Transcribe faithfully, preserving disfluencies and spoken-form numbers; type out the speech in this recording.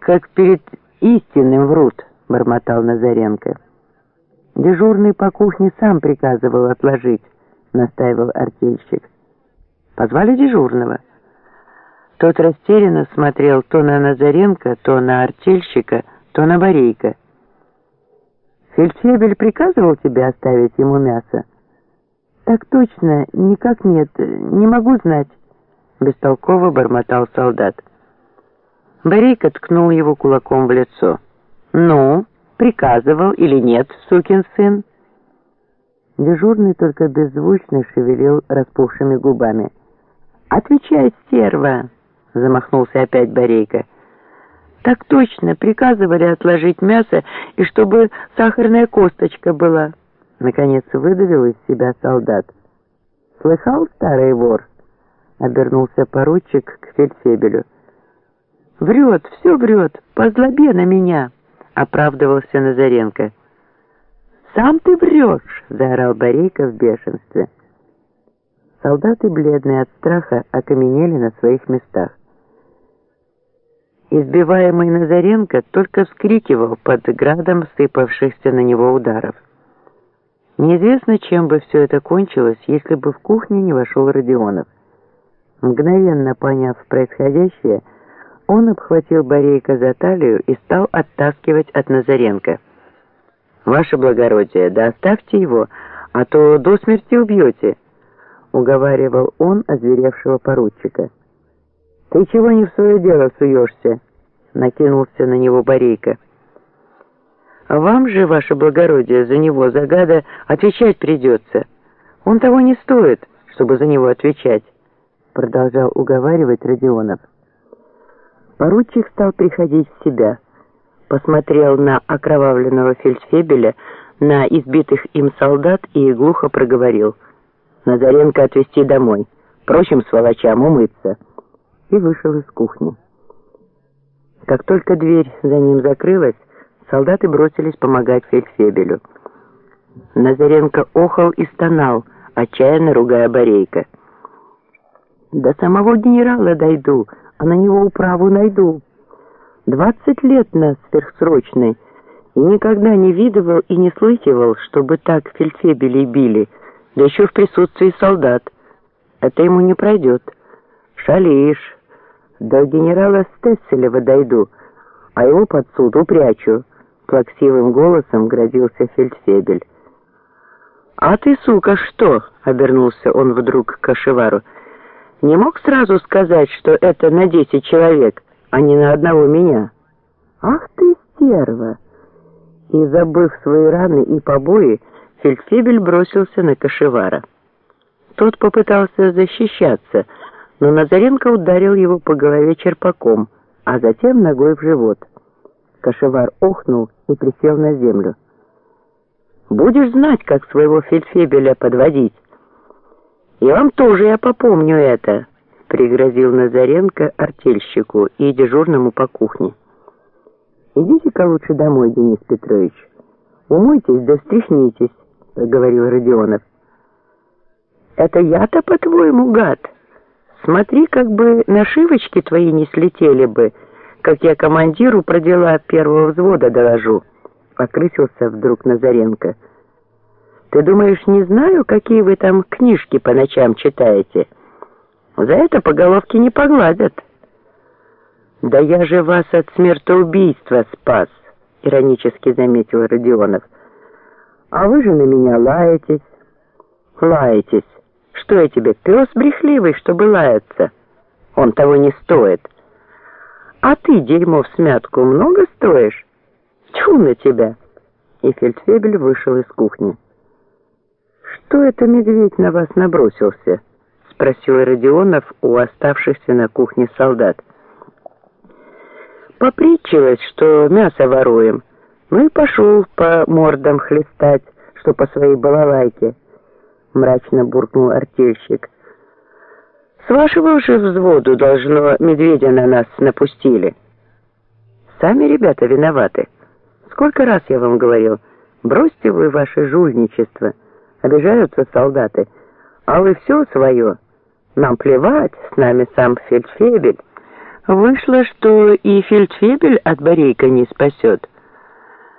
как перед истинным врут», — бормотал Назаренко. «Дежурный по кухне сам приказывал отложить», — настаивал артельщик. Позвали дежурного. Тот растерянно смотрел то на Назаренко, то на артельщика, то на Борейко. «Фельдфебель приказывал тебе оставить ему мясо?» «Так точно, никак нет, не могу знать», — бестолково бормотал солдат. Борейко ткнул его кулаком в лицо. «Ну, приказывал или нет, сукин сын?» Дежурный только беззвучно шевелил распухшими губами. «Отвечай, стерва!» — замахнулся опять Борейко. «Так точно, приказывали отложить мясо, и чтобы сахарная косточка была», — наконец выдавил из себя солдат. «Слыхал, старый вор?» — обернулся поручик к фельдфебелю. «Врет, все врет, по злобе на меня», — оправдывался Назаренко. «Сам ты врешь!» — заорал Борейко в бешенстве. Солдаты, бледные от страха, окаменели на своих местах. Избиваемый Назаренко только вскрикивал под градом сыпавшихся на него ударов. Неизвестно, чем бы все это кончилось, если бы в кухню не вошел Родионов. Мгновенно поняв происходящее, он обхватил Борейко за талию и стал оттаскивать от Назаренко. «Ваше благородие, да оставьте его, а то до смерти убьете», — уговаривал он озверевшего поручика. «Ты чего не в свое дело суешься?» — накинулся на него Борейко. «Вам же, ваше благородие, за него, за гада, отвечать придется. Он того не стоит, чтобы за него отвечать», — продолжал уговаривать Родионов. Поручик стал приходить в себя, посмотрел на окровавленного фельдфебеля, на избитых им солдат и глухо проговорил: «Назаренко отвезти домой, прочим сволочам умыться», и вышел из кухни. Как только дверь за ним закрылась, солдаты бросились помогать фельдфебелю. Назаренко охал и стонал, отчаянно ругая Борейко. «До самого генерала дойду, а на него управу найду. Двадцать лет на сверхсрочной, и никогда не видывал и не слыхивал, чтобы так фельдфебелей били, да еще в присутствии солдат. Это ему не пройдет. Шалишь. До генерала Стесселева дойду, а его под суд упрячу», — плаксивым голосом грозился фельдфебель. «А ты, сука, что?» — обернулся он вдруг к Кашевару. «Не мог сразу сказать, что это на десять человек, а не на одного меня?» «Ах ты, стерва!» И, забыв свои раны и побои, фельдфебель бросился на Кашевара. Тот попытался защищаться, но Назаренко ударил его по голове черпаком, а затем ногой в живот. Кашевар охнул и присел на землю. «Будешь знать, как своего фельдфебеля подводить». «И вам тоже я попомню это», — пригрозил Назаренко артельщику и дежурному по кухне. «Идите-ка лучше домой, Денис Петрович. Умойтесь да встряхнитесь», — говорил Родионов. «Это я-то, по-твоему, гад? Смотри, как бы нашивочки твои не слетели бы, как я командиру про дела первого взвода доложу», — окрысился вдруг Назаренко. «Ты думаешь, не знаю, какие вы там книжки по ночам читаете? За это по головке не погладят». «Да я же вас от смертоубийства спас», — иронически заметил Родионов. «А вы же на меня лаетесь». «Лаетесь? Что я тебе, пес брехливый, чтобы лаяться? Он того не стоит. А ты, дерьмо всмятку, много стоишь? Тьфу на тебя!» И фельдфебель вышел из кухни. «Что это медведь на вас набросился?» — спросил Родионов у оставшихся на кухне солдат. «Попритчилось, что мясо воруем, ну и пошел по мордам хлестать, что по своей балалайке», — мрачно буркнул артельщик. «С вашего же взводу, должно, медведя на нас напустили». «Сами ребята виноваты. Сколько раз я вам говорил, бросьте вы ваше жульничество. Обижаются солдаты, а вы все свое. Нам плевать, с нами сам фельдфебель. Вышло, что и фельдфебель от Борейка не спасет.